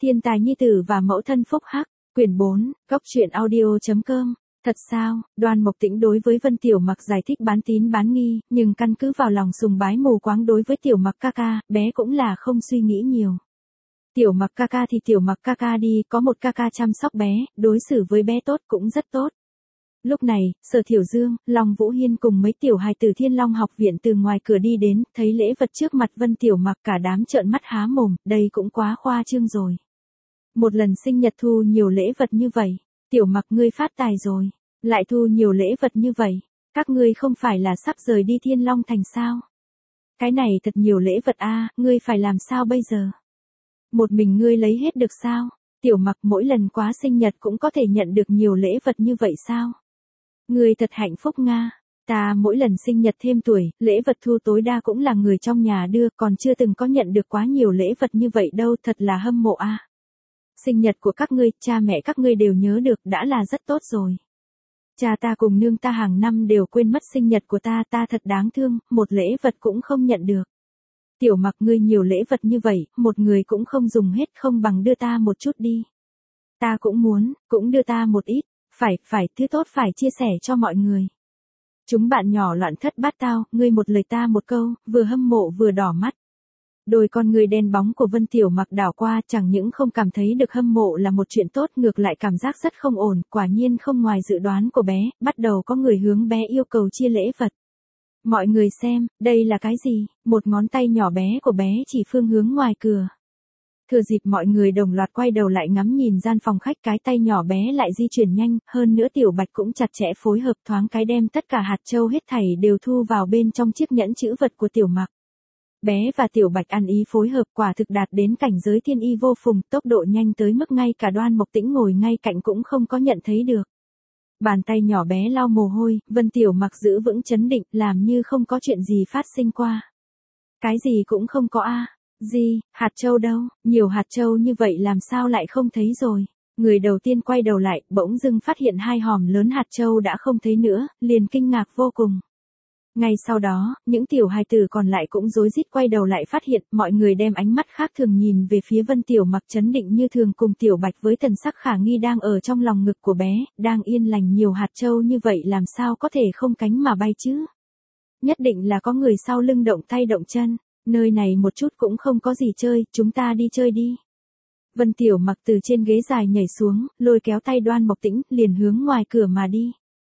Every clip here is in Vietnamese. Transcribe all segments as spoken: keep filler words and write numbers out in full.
Thiên tài nhi tử và mẫu thân phúc hắc, quyển bốn, góc truyện audio.com. Thật sao, Đoan Mộc Tĩnh đối với Vân Tiểu Mặc giải thích bán tín bán nghi, nhưng căn cứ vào lòng sùng bái mù quáng đối với Tiểu Mặc ca ca, bé cũng là không suy nghĩ nhiều. Tiểu Mặc ca ca thì Tiểu Mặc ca ca đi, có một ca ca chăm sóc bé, đối xử với bé tốt cũng rất tốt. Lúc này, Sở Thiểu Dương, Long Vũ Hiên cùng mấy tiểu hài từ Thiên Long học viện từ ngoài cửa đi đến, thấy lễ vật trước mặt Vân Tiểu Mặc cả đám trợn mắt há mồm, đây cũng quá khoa trương rồi. Một lần sinh nhật thu nhiều lễ vật như vậy, Tiểu Mặc ngươi phát tài rồi, lại thu nhiều lễ vật như vậy, các ngươi không phải là sắp rời đi Thiên Long thành sao? Cái này thật nhiều lễ vật a, ngươi phải làm sao bây giờ? Một mình ngươi lấy hết được sao? Tiểu Mặc mỗi lần quá sinh nhật cũng có thể nhận được nhiều lễ vật như vậy sao? Ngươi thật hạnh phúc nga, ta mỗi lần sinh nhật thêm tuổi, lễ vật thu tối đa cũng là người trong nhà đưa, còn chưa từng có nhận được quá nhiều lễ vật như vậy đâu, thật là hâm mộ a. Sinh nhật của các ngươi, cha mẹ các ngươi đều nhớ được đã là rất tốt rồi. Cha ta cùng nương ta hàng năm đều quên mất sinh nhật của ta, ta thật đáng thương, một lễ vật cũng không nhận được. Tiểu Mặc ngươi nhiều lễ vật như vậy, một người cũng không dùng hết, không bằng đưa ta một chút đi. Ta cũng muốn, cũng đưa ta một ít. Phải, phải, thứ tốt phải chia sẻ cho mọi người. Chúng bạn nhỏ loạn thất bát tao, ngươi một lời ta một câu, vừa hâm mộ vừa đỏ mắt. Đôi con người đen bóng của Vân Tiểu Mặc đảo qua, chẳng những không cảm thấy được hâm mộ là một chuyện tốt, ngược lại cảm giác rất không ổn, quả nhiên không ngoài dự đoán của bé, bắt đầu có người hướng bé yêu cầu chia lễ vật. Mọi người xem, đây là cái gì? Một ngón tay nhỏ bé của bé chỉ phương hướng ngoài cửa. Thừa dịp mọi người đồng loạt quay đầu lại ngắm nhìn gian phòng khách, cái tay nhỏ bé lại di chuyển nhanh, hơn nữa Tiểu Bạch cũng chặt chẽ phối hợp, thoáng cái đem tất cả hạt châu hết thảy đều thu vào bên trong chiếc nhẫn chữ vật của Tiểu Mặc. Bé và Tiểu Bạch ăn ý phối hợp, quả thực đạt đến cảnh giới thiên y vô phùng, tốc độ nhanh tới mức ngay cả Đoan Mộc Tĩnh ngồi ngay cạnh cũng không có nhận thấy được. Bàn tay nhỏ bé lau mồ hôi, Vân Tiểu Mặc giữ vững chấn định, làm như không có chuyện gì phát sinh qua. Cái gì cũng không có a. Gì, hạt châu đâu, nhiều hạt châu như vậy làm sao lại không thấy rồi. Người đầu tiên quay đầu lại, bỗng dưng phát hiện hai hòm lớn hạt châu đã không thấy nữa, liền kinh ngạc vô cùng. Ngay sau đó, những tiểu hài tử còn lại cũng rối rít quay đầu lại phát hiện, mọi người đem ánh mắt khác thường nhìn về phía Vân Tiểu Mặc chấn định như thường cùng Tiểu Bạch với thần sắc khả nghi đang ở trong lòng ngực của bé, đang yên lành nhiều hạt châu như vậy làm sao có thể không cánh mà bay chứ. Nhất định là có người sau lưng động tay động chân. Nơi này một chút cũng không có gì chơi, chúng ta đi chơi đi. Vân Tiểu Mặc từ trên ghế dài nhảy xuống, lôi kéo tay Đoan Mộc Tĩnh, liền hướng ngoài cửa mà đi.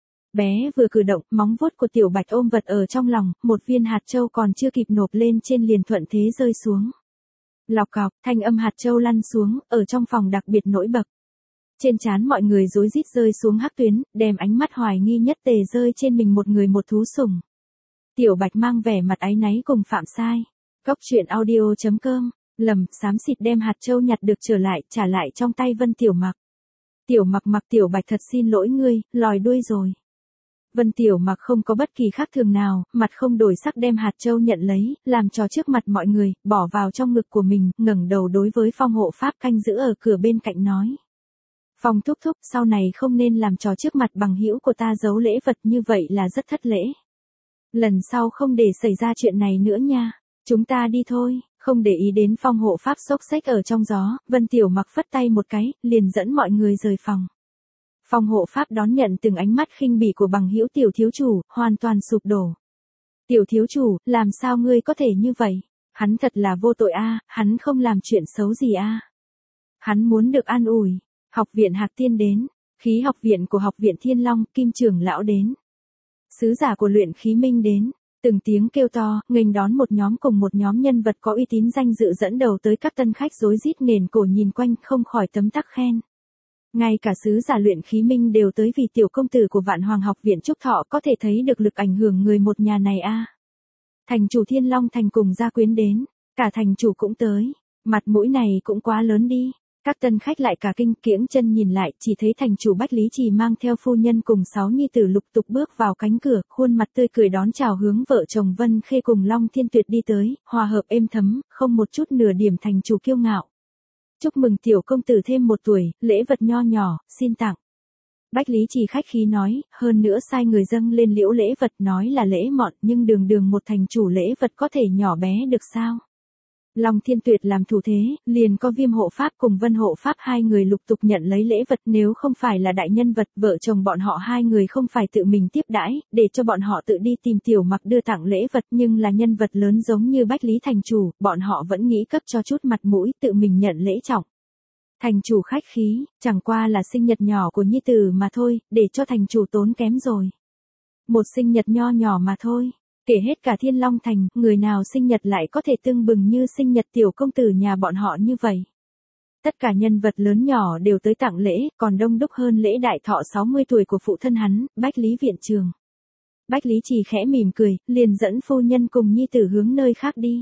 Bé vừa cử động, móng vuốt của Tiểu Bạch ôm vật ở trong lòng, một viên hạt châu còn chưa kịp nộp lên trên liền thuận thế rơi xuống. Lọc cọc, thanh âm hạt châu lăn xuống, ở trong phòng đặc biệt nổi bật. Trên trán mọi người rối rít rơi xuống hắc tuyến, đem ánh mắt hoài nghi nhất tề rơi trên mình một người một thú sủng. Tiểu Bạch mang vẻ mặt áy náy cùng phạm sai. Góc truyện audio.com, lầm, xám xịt đem hạt châu nhặt được trở lại, trả lại trong tay Vân Tiểu Mặc. Tiểu Mặc mặc Tiểu Bạch thật xin lỗi ngươi, lòi đuôi rồi. Vân Tiểu Mặc không có bất kỳ khác thường nào, mặt không đổi sắc đem hạt châu nhận lấy, làm trò trước mặt mọi người, bỏ vào trong ngực của mình, ngẩng đầu đối với Phong hộ pháp canh giữ ở cửa bên cạnh nói. Phong thúc thúc, sau này không nên làm trò trước mặt bằng hữu của ta giấu lễ vật như vậy là rất thất lễ. Lần sau không để xảy ra chuyện này nữa nha. Chúng ta đi thôi, không để ý đến Phong hộ pháp xốc xếch ở trong gió, Vân Tiểu Mặc phất tay một cái, liền dẫn mọi người rời phòng. Phong hộ pháp đón nhận từng ánh mắt khinh bỉ của bằng hữu Tiểu thiếu chủ, hoàn toàn sụp đổ. Tiểu thiếu chủ, làm sao ngươi có thể như vậy? Hắn thật là vô tội a, hắn không làm chuyện xấu gì a. Hắn muốn được an ủi. Học viện Hạc Tiên đến, khí học viện của học viện Thiên Long, Kim trưởng lão đến. Sứ giả của luyện khí minh đến. Từng tiếng kêu to, nghênh đón một nhóm cùng một nhóm nhân vật có uy tín danh dự dẫn đầu tới, các tân khách rối rít nghền cổ nhìn quanh không khỏi tấm tắc khen. Ngay cả sứ giả luyện khí minh đều tới vì tiểu công tử của Vạn Hoàng học viện Trúc Thọ có thể thấy được lực ảnh hưởng người một nhà này a. Thành chủ Thiên Long thành cùng gia quyến đến, cả thành chủ cũng tới, mặt mũi này cũng quá lớn đi. Các tân khách lại cả kinh, kiễng chân nhìn lại, chỉ thấy thành chủ Bách Lý Trì mang theo phu nhân cùng sáu nhi tử lục tục bước vào cánh cửa, khuôn mặt tươi cười đón chào hướng vợ chồng Vân Khê cùng Long Thiên Tuyệt đi tới, hòa hợp êm thấm, không một chút nửa điểm thành chủ kiêu ngạo. Chúc mừng tiểu công tử thêm một tuổi, lễ vật nho nhỏ, xin tặng. Bách Lý Trì khách khí nói, hơn nữa sai người dâng lên liễu lễ vật, nói là lễ mọn, nhưng đường đường một thành chủ lễ vật có thể nhỏ bé được sao? Long Thiên Tuyệt làm thủ thế, liền có Viêm hộ pháp cùng Vân hộ pháp hai người lục tục nhận lấy lễ vật, nếu không phải là đại nhân vật, vợ chồng bọn họ hai người không phải tự mình tiếp đãi, để cho bọn họ tự đi tìm Tiểu Mặc đưa tặng lễ vật, nhưng là nhân vật lớn giống như Bách Lý thành chủ, bọn họ vẫn nghĩ cấp cho chút mặt mũi, tự mình nhận lễ trọng. Thành chủ khách khí, chẳng qua là sinh nhật nhỏ của nhi tử mà thôi, để cho thành chủ tốn kém rồi. Một sinh nhật nho nhỏ mà thôi. Kể hết cả Thiên Long Thành, người nào sinh nhật lại có thể tưng bừng như sinh nhật tiểu công tử nhà bọn họ như vậy. Tất cả nhân vật lớn nhỏ đều tới tặng lễ, còn đông đúc hơn lễ đại thọ sáu mươi tuổi của phụ thân hắn, Bách Lý viện trường. Bách Lý Trì khẽ mỉm cười, liền dẫn phu nhân cùng nhi tử hướng nơi khác đi.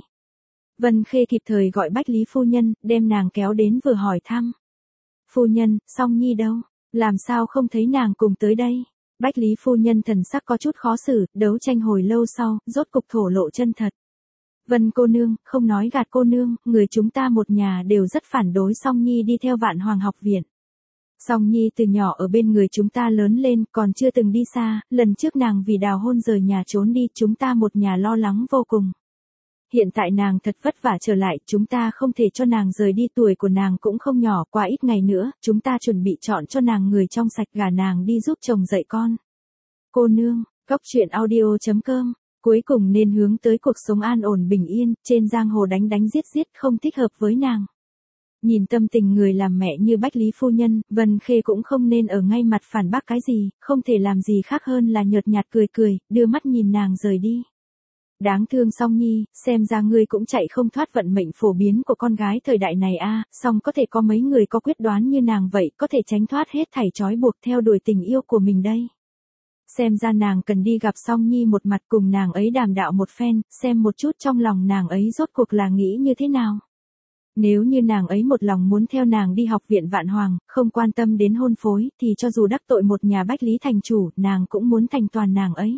Vân Khê kịp thời gọi Bách Lý phu nhân, đem nàng kéo đến vừa hỏi thăm. Phu nhân, Song Nhi đâu? Làm sao không thấy nàng cùng tới đây? Bách Lý phu nhân thần sắc có chút khó xử, đấu tranh hồi lâu sau, rốt cục thổ lộ chân thật. Vân cô nương, không nói gạt cô nương, người chúng ta một nhà đều rất phản đối Song Nhi đi theo Vạn Hoàng học viện. Song Nhi từ nhỏ ở bên người chúng ta lớn lên, còn chưa từng đi xa, lần trước nàng vì đào hôn rời nhà trốn đi, chúng ta một nhà lo lắng vô cùng. Hiện tại nàng thật vất vả trở lại, chúng ta không thể cho nàng rời đi, tuổi của nàng cũng không nhỏ, qua ít ngày nữa, chúng ta chuẩn bị chọn cho nàng người trong sạch, gả nàng đi giúp chồng dạy con. Cô nương, Cốc Truyện Audio chấm com, cuối cùng nên hướng tới cuộc sống an ổn bình yên, trên giang hồ đánh đánh giết giết không thích hợp với nàng. Nhìn tâm tình người làm mẹ như Bách Lý phu nhân, Vân Khê cũng không nên ở ngay mặt phản bác cái gì, không thể làm gì khác hơn là nhợt nhạt cười cười, đưa mắt nhìn nàng rời đi. Đáng thương Song Nhi, xem ra ngươi cũng chạy không thoát vận mệnh phổ biến của con gái thời đại này a, à, song có thể có mấy người có quyết đoán như nàng vậy, có thể tránh thoát hết thảy trói buộc theo đuổi tình yêu của mình đây. Xem ra nàng cần đi gặp Song Nhi một mặt, cùng nàng ấy đàm đạo một phen, xem một chút trong lòng nàng ấy rốt cuộc là nghĩ như thế nào. Nếu như nàng ấy một lòng muốn theo nàng đi học viện Vạn Hoàng, không quan tâm đến hôn phối, thì cho dù đắc tội một nhà Bách Lý thành chủ, nàng cũng muốn thành toàn nàng ấy.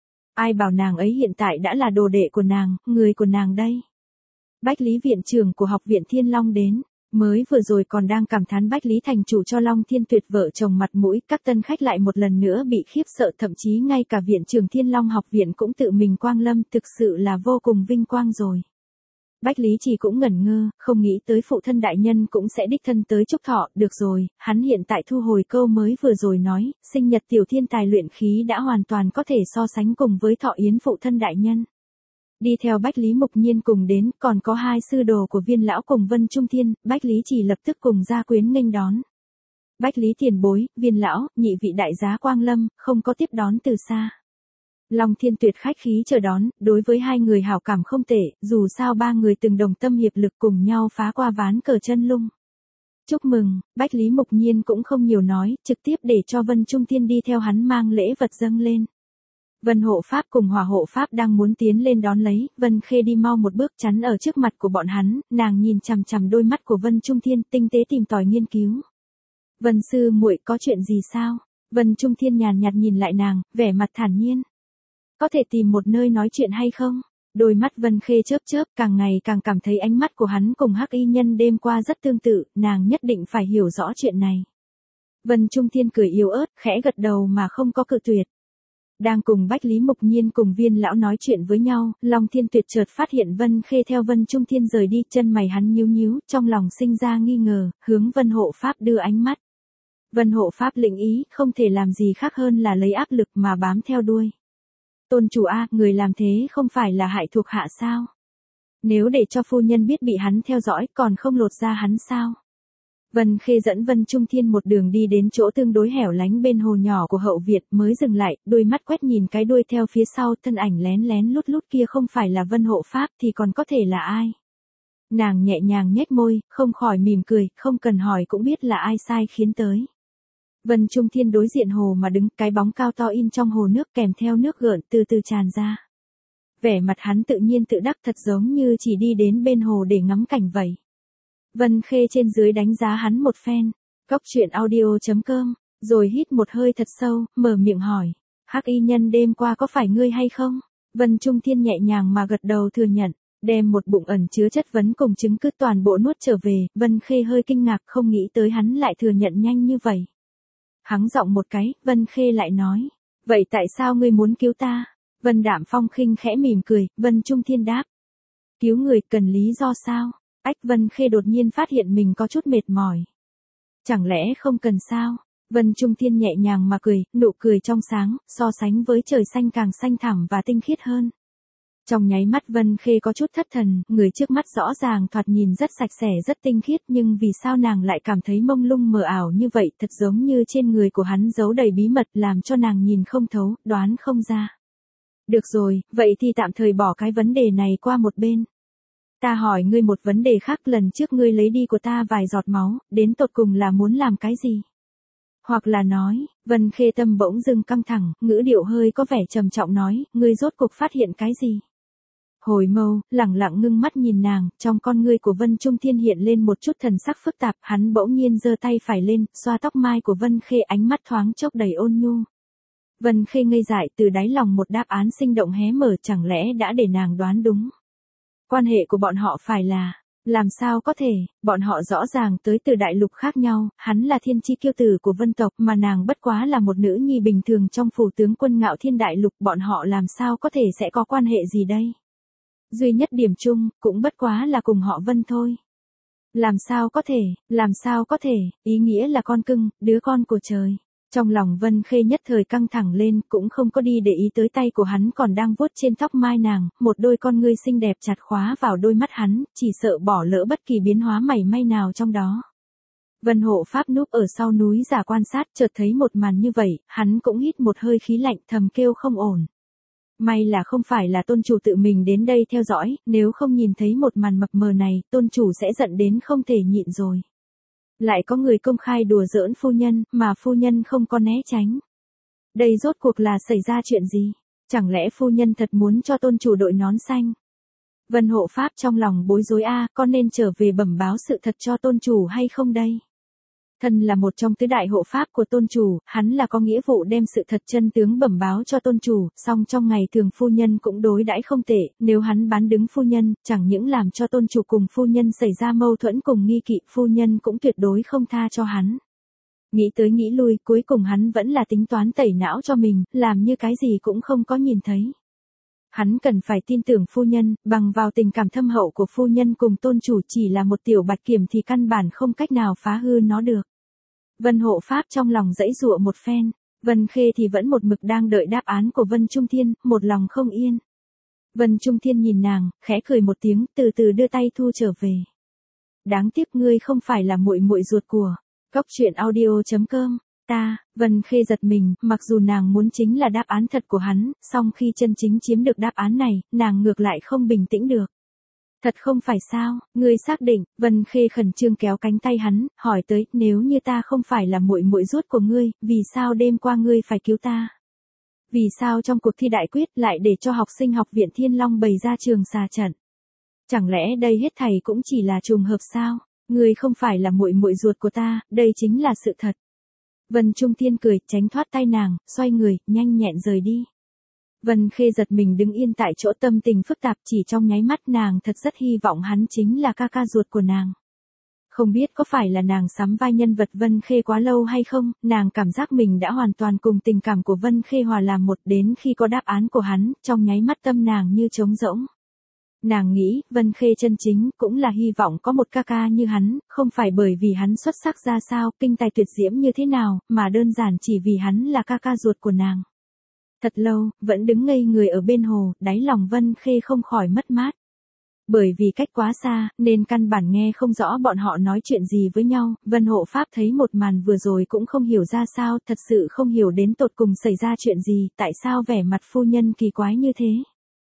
Ai bảo nàng ấy hiện tại đã là đồ đệ của nàng, người của nàng đây. Bách Lý viện trưởng của học viện Thiên Long đến, mới vừa rồi còn đang cảm thán Bách Lý thành chủ cho Long Thiên Tuyệt vợ chồng mặt mũi, các tân khách lại một lần nữa bị khiếp sợ, thậm chí ngay cả viện trưởng Thiên Long học viện cũng tự mình quang lâm, thực sự là vô cùng vinh quang rồi. Bách Lý Trì cũng ngẩn ngơ, không nghĩ tới phụ thân đại nhân cũng sẽ đích thân tới chúc thọ, được rồi, hắn hiện tại thu hồi câu mới vừa rồi nói, sinh nhật tiểu thiên tài luyện khí đã hoàn toàn có thể so sánh cùng với thọ yến phụ thân đại nhân. Đi theo Bách Lý Mục Nhiên cùng đến, còn có hai sư đồ của Viên lão cùng Vân Trung Thiên, Bách Lý Trì lập tức cùng gia quyến nghênh đón. Bách Lý tiền bối, Viên lão, nhị vị đại giá quang lâm, không có tiếp đón từ xa. Long Thiên Tuyệt khách khí chờ đón, đối với hai người hảo cảm không tệ, dù sao ba người từng đồng tâm hiệp lực cùng nhau phá qua ván cờ chân lung. Chúc mừng, Bách Lý Mục Nhiên cũng không nhiều nói, trực tiếp để cho Vân Trung Thiên đi theo hắn mang lễ vật dâng lên. Vân hộ pháp cùng Hỏa hộ pháp đang muốn tiến lên đón lấy, Vân Khê đi mau một bước chắn ở trước mặt của bọn hắn, nàng nhìn chằm chằm đôi mắt của Vân Trung Thiên, tinh tế tìm tòi nghiên cứu. Vân sư muội có chuyện gì sao? Vân Trung Thiên nhàn nhạt nhìn lại nàng, vẻ mặt thản nhiên. Có thể tìm một nơi nói chuyện hay không? Đôi mắt Vân Khê chớp chớp, càng ngày càng cảm thấy ánh mắt của hắn cùng Hắc Y Nhân đêm qua rất tương tự, nàng nhất định phải hiểu rõ chuyện này. Vân Trung Thiên cười yếu ớt, khẽ gật đầu mà không có cự tuyệt. Đang cùng Bách Lý Mục Nhiên cùng Viên lão nói chuyện với nhau, Long Thiên Tuyệt chợt phát hiện Vân Khê theo Vân Trung Thiên rời đi, chân mày hắn nhíu nhíu, trong lòng sinh ra nghi ngờ, hướng Vân hộ pháp đưa ánh mắt. Vân hộ pháp lĩnh ý, không thể làm gì khác hơn là lấy áp lực mà bám theo đuôi. Tôn chủ a, người làm thế không phải là hại thuộc hạ sao? Nếu để cho phu nhân biết bị hắn theo dõi, còn không lột ra hắn sao? Vân Khê dẫn Vân Trung Thiên một đường đi đến chỗ tương đối hẻo lánh bên hồ nhỏ của hậu Việt, mới dừng lại, đôi mắt quét nhìn cái đuôi theo phía sau, thân ảnh lén lén lút lút kia không phải là Vân hộ pháp thì còn có thể là ai? Nàng nhẹ nhàng nhếch môi, không khỏi mỉm cười, không cần hỏi cũng biết là ai sai khiến tới. Vân Trung Thiên đối diện hồ mà đứng, cái bóng cao to in trong hồ nước kèm theo nước gợn từ từ tràn ra. Vẻ mặt hắn tự nhiên tự đắc, thật giống như chỉ đi đến bên hồ để ngắm cảnh vậy. Vân Khê trên dưới đánh giá hắn một phen. Cốc Truyện Audio chấm com, rồi hít một hơi thật sâu, mở miệng hỏi. Hắc Y Nhân đêm qua có phải ngươi hay không? Vân Trung Thiên nhẹ nhàng mà gật đầu thừa nhận, đem một bụng ẩn chứa chất vấn cùng chứng cứ toàn bộ nuốt trở về. Vân Khê hơi kinh ngạc, không nghĩ tới hắn lại thừa nhận nhanh như vậy. Hắng giọng một cái, Vân Khê lại nói. Vậy tại sao ngươi muốn cứu ta? Vân Đạm Phong khinh khẽ mỉm cười, Vân Trung Thiên đáp. Cứu người cần lý do sao? Ách Vân Khê đột nhiên phát hiện mình có chút mệt mỏi. Chẳng lẽ không cần sao? Vân Trung Thiên nhẹ nhàng mà cười, nụ cười trong sáng, so sánh với trời xanh càng xanh thẳm và tinh khiết hơn. Trong nháy mắt Vân Khê có chút thất thần, người trước mắt rõ ràng thoạt nhìn rất sạch sẽ rất tinh khiết nhưng vì sao nàng lại cảm thấy mông lung mờ ảo như vậy, thật giống như trên người của hắn giấu đầy bí mật làm cho nàng nhìn không thấu, đoán không ra. Được rồi, vậy thì tạm thời bỏ cái vấn đề này qua một bên. Ta hỏi ngươi một vấn đề khác, lần trước ngươi lấy đi của ta vài giọt máu, đến tột cùng là muốn làm cái gì? Hoặc là nói, Vân Khê tâm bỗng dưng căng thẳng, ngữ điệu hơi có vẻ trầm trọng nói, ngươi rốt cuộc phát hiện cái gì? Hồi mâu, lẳng lặng ngưng mắt nhìn nàng, trong con ngươi của Vân Trung Thiên hiện lên một chút thần sắc phức tạp, hắn bỗng nhiên giơ tay phải lên, xoa tóc mai của Vân Khê, ánh mắt thoáng chốc đầy ôn nhu. Vân Khê ngây dại, từ đáy lòng một đáp án sinh động hé mở, chẳng lẽ đã để nàng đoán đúng. Quan hệ của bọn họ phải là, làm sao có thể, bọn họ rõ ràng tới từ đại lục khác nhau, hắn là thiên chi kiêu tử của Vân tộc mà nàng bất quá là một nữ nhi bình thường trong phủ tướng quân Ngạo Thiên đại lục, bọn họ làm sao có thể sẽ có quan hệ gì đây? Duy nhất điểm chung, cũng bất quá là cùng họ Vân thôi. Làm sao có thể, làm sao có thể, ý nghĩa là con cưng, đứa con của trời. Trong lòng Vân Khê nhất thời căng thẳng lên, cũng không có đi để ý tới tay của hắn còn đang vuốt trên tóc mai nàng, một đôi con ngươi xinh đẹp chặt khóa vào đôi mắt hắn, chỉ sợ bỏ lỡ bất kỳ biến hóa mảy may nào trong đó. Vân Hộ Pháp núp ở sau núi giả quan sát, chợt thấy một màn như vậy, hắn cũng hít một hơi khí lạnh, thầm kêu không ổn. May là không phải là tôn chủ tự mình đến đây theo dõi, nếu không nhìn thấy một màn mập mờ này, tôn chủ sẽ giận đến không thể nhịn rồi. Lại có người công khai đùa giỡn phu nhân, mà phu nhân không có né tránh. Đây rốt cuộc là xảy ra chuyện gì? Chẳng lẽ phu nhân thật muốn cho tôn chủ đội nón xanh? Vân Hộ Pháp trong lòng bối rối a, có nên trở về bẩm báo sự thật cho tôn chủ hay không đây? Thân là một trong tứ đại hộ pháp của tôn chủ, hắn là có nghĩa vụ đem sự thật chân tướng bẩm báo cho tôn chủ, song trong ngày thường phu nhân cũng đối đãi không tệ, nếu hắn bán đứng phu nhân, chẳng những làm cho tôn chủ cùng phu nhân xảy ra mâu thuẫn cùng nghi kỵ, phu nhân cũng tuyệt đối không tha cho hắn. Nghĩ tới nghĩ lui, cuối cùng hắn vẫn là tính toán tẩy não cho mình, làm như cái gì cũng không có nhìn thấy. Hắn cần phải tin tưởng phu nhân, bằng vào tình cảm thâm hậu của phu nhân cùng tôn chủ, chỉ là một tiểu bạch kiểm thì căn bản không cách nào phá hư nó được. Vân Hộ Pháp trong lòng dãy dụa một phen, Vân Khê thì vẫn một mực đang đợi đáp án của Vân Trung Thiên, một lòng không yên. Vân Trung Thiên nhìn nàng, khẽ cười một tiếng, từ từ đưa tay thu trở về. Đáng tiếc ngươi không phải là muội muội ruột của Cốc Truyện Audio chấm com. Ta, Vân Khê giật mình, mặc dù nàng muốn chính là đáp án thật của hắn, song khi chân chính chiếm được đáp án này, nàng ngược lại không bình tĩnh được. Thật không phải sao, ngươi xác định? Vân Khê khẩn trương kéo cánh tay hắn, hỏi tới, nếu như ta không phải là muội muội ruột của ngươi, vì sao đêm qua ngươi phải cứu ta? Vì sao trong cuộc thi đại quyết lại để cho học sinh học viện Thiên Long bày ra trường xà trận? Chẳng lẽ đây hết thảy cũng chỉ là trùng hợp sao? Ngươi không phải là muội muội ruột của ta, đây chính là sự thật. Vân Trung Thiên cười, tránh thoát tay nàng, xoay người, nhanh nhẹn rời đi. Vân Khê giật mình đứng yên tại chỗ, tâm tình phức tạp, chỉ trong nháy mắt nàng thật rất hy vọng hắn chính là ca ca ruột của nàng. Không biết có phải là nàng sắm vai nhân vật Vân Khê quá lâu hay không, nàng cảm giác mình đã hoàn toàn cùng tình cảm của Vân Khê hòa làm một, đến khi có đáp án của hắn, trong nháy mắt tâm nàng như trống rỗng. Nàng nghĩ, Vân Khê chân chính cũng là hy vọng có một ca ca như hắn, không phải bởi vì hắn xuất sắc ra sao, kinh tài tuyệt diễm như thế nào, mà đơn giản chỉ vì hắn là ca ca ruột của nàng. Thật lâu, vẫn đứng ngây người ở bên hồ, đáy lòng Vân Khê không khỏi mất mát. Bởi vì cách quá xa, nên căn bản nghe không rõ bọn họ nói chuyện gì với nhau, Vân Hộ Pháp thấy một màn vừa rồi cũng không hiểu ra sao, thật sự không hiểu đến tột cùng xảy ra chuyện gì, tại sao vẻ mặt phu nhân kỳ quái như thế.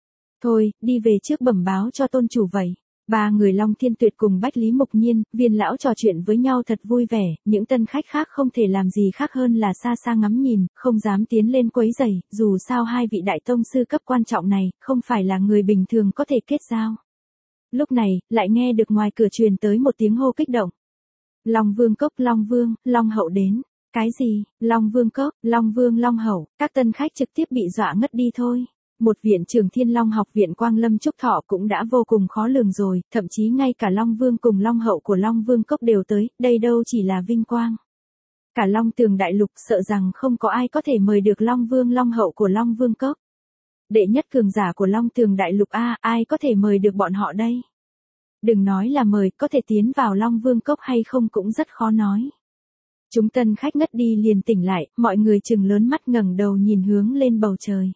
Thôi, đi về trước bẩm báo cho tôn chủ vậy. Ba người Long Thiên Tuyệt cùng Bách Lý Mục Nhiên, Viên lão trò chuyện với nhau thật vui vẻ, những tân khách khác không thể làm gì khác hơn là xa xa ngắm nhìn, không dám tiến lên quấy rầy, dù sao hai vị đại tông sư cấp quan trọng này, không phải là người bình thường có thể kết giao. Lúc này, lại nghe được ngoài cửa truyền tới một tiếng hô kích động. Long Vương Cốc, Long Vương, Long Hậu đến. Cái gì? Long Vương Cốc, Long Vương, Long Hậu, các tân khách trực tiếp bị dọa ngất đi thôi. Một viện trưởng Thiên Long học viện Quang Lâm Trúc Thọ cũng đã vô cùng khó lường rồi, thậm chí ngay cả Long Vương cùng Long Hậu của Long Vương Cốc đều tới, đây đâu chỉ là vinh quang. Cả Long Tường Đại Lục sợ rằng không có ai có thể mời được Long Vương Long Hậu của Long Vương Cốc. Đệ nhất cường giả của Long Tường Đại Lục a, ai có thể mời được bọn họ đây? Đừng nói là mời, có thể tiến vào Long Vương Cốc hay không cũng rất khó nói. Chúng tân khách ngất đi liền tỉnh lại, mọi người trừng lớn mắt ngẩng đầu nhìn hướng lên bầu trời.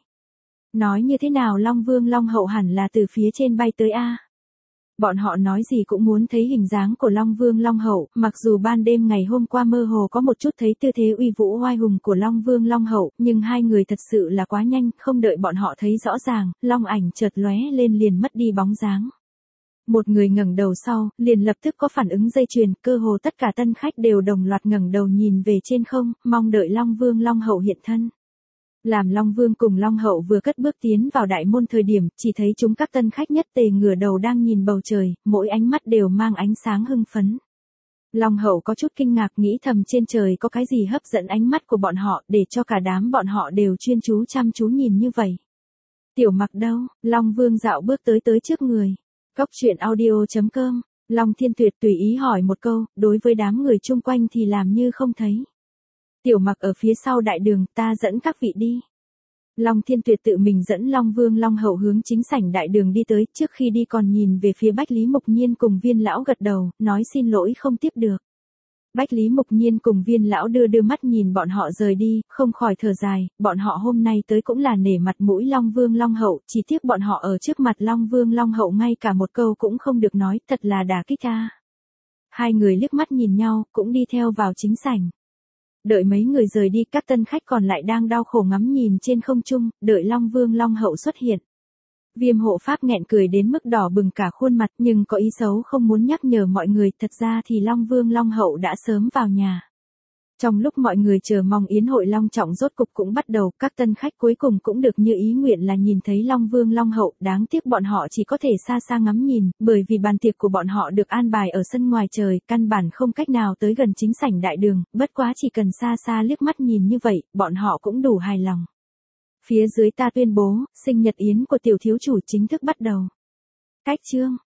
Nói như thế nào Long Vương Long Hậu hẳn là từ phía trên bay tới a. Bọn họ nói gì cũng muốn thấy hình dáng của Long Vương Long Hậu, mặc dù ban đêm ngày hôm qua mơ hồ có một chút thấy tư thế uy vũ oai hùng của Long Vương Long Hậu, nhưng hai người thật sự là quá nhanh, không đợi bọn họ thấy rõ ràng, long ảnh chợt lóe lên liền mất đi bóng dáng. Một người ngẩng đầu sau, liền lập tức có phản ứng dây chuyền, cơ hồ tất cả tân khách đều đồng loạt ngẩng đầu nhìn về trên không, mong đợi Long Vương Long Hậu hiện thân. Làm Long Vương cùng Long Hậu vừa cất bước tiến vào đại môn thời điểm, chỉ thấy chúng các tân khách nhất tề ngửa đầu đang nhìn bầu trời, mỗi ánh mắt đều mang ánh sáng hưng phấn. Long Hậu có chút kinh ngạc nghĩ thầm trên trời có cái gì hấp dẫn ánh mắt của bọn họ, để cho cả đám bọn họ đều chuyên chú chăm chú nhìn như vậy. Tiểu Mặc đâu? Long Vương dạo bước tới tới trước người. Cốc truyện audio chấm com, Long Thiên Tuyệt tùy ý hỏi một câu, đối với đám người chung quanh thì làm như không thấy. Tiểu Mặc ở phía sau đại đường, ta dẫn các vị đi. Long Thiên Tuyệt tự mình dẫn Long Vương Long Hậu hướng chính sảnh đại đường đi tới, trước khi đi còn nhìn về phía Bách Lý Mục Nhiên cùng Viên lão gật đầu, nói xin lỗi không tiếp được. Bách Lý Mục Nhiên cùng Viên lão đưa đưa mắt nhìn bọn họ rời đi, không khỏi thở dài, bọn họ hôm nay tới cũng là nể mặt mũi Long Vương Long Hậu, chỉ tiếc bọn họ ở trước mặt Long Vương Long Hậu ngay cả một câu cũng không được nói, thật là đả kích a. Hai người liếc mắt nhìn nhau, cũng đi theo vào chính sảnh. Đợi mấy người rời đi, các tân khách còn lại đang đau khổ ngắm nhìn trên không trung, đợi Long Vương Long Hậu xuất hiện. Viêm hộ pháp nghẹn cười đến mức đỏ bừng cả khuôn mặt, nhưng có ý xấu không muốn nhắc nhở mọi người, thật ra thì Long Vương Long Hậu đã sớm vào nhà. Trong lúc mọi người chờ mong yến hội long trọng rốt cục cũng bắt đầu, các tân khách cuối cùng cũng được như ý nguyện là nhìn thấy Long Vương Long Hậu, đáng tiếc bọn họ chỉ có thể xa xa ngắm nhìn, bởi vì bàn tiệc của bọn họ được an bài ở sân ngoài trời, căn bản không cách nào tới gần chính sảnh đại đường, bất quá chỉ cần xa xa liếc mắt nhìn như vậy, bọn họ cũng đủ hài lòng. Phía dưới ta tuyên bố, sinh nhật yến của tiểu thiếu chủ chính thức bắt đầu. Cách chương